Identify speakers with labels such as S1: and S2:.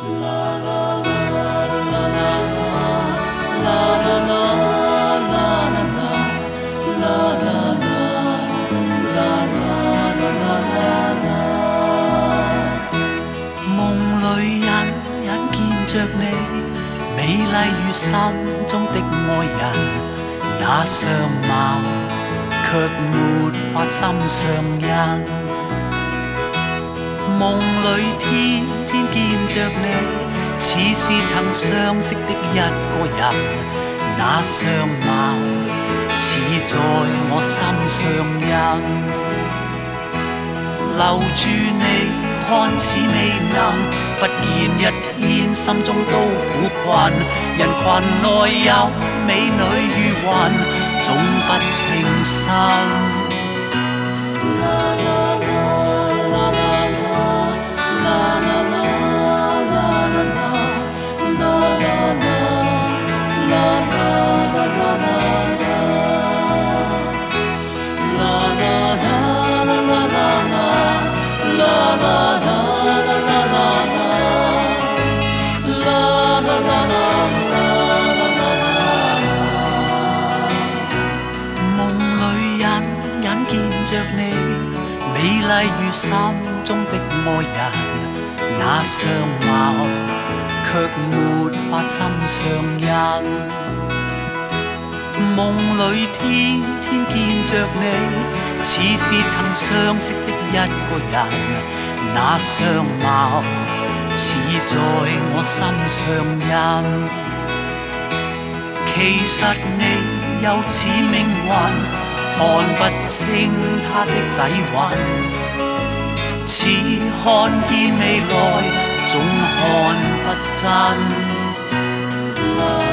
S1: 着你，美麗如心中的愛人，那相貌卻沒法心上印。夢裏天天見着你，似是曾相識的一個人，那相貌似在我心上印。留住你，看似未能。不見一天，心中都苦困。人群內有美女如雲，總不稱心。着你，美麗如心中的愛人，那相貌卻沒法心上印。夢裏天天見着你，似是曾相識的一個人，那相貌似在我心上印。其實你又似命運。看不清他的底蘊，似看見未來，總看不真。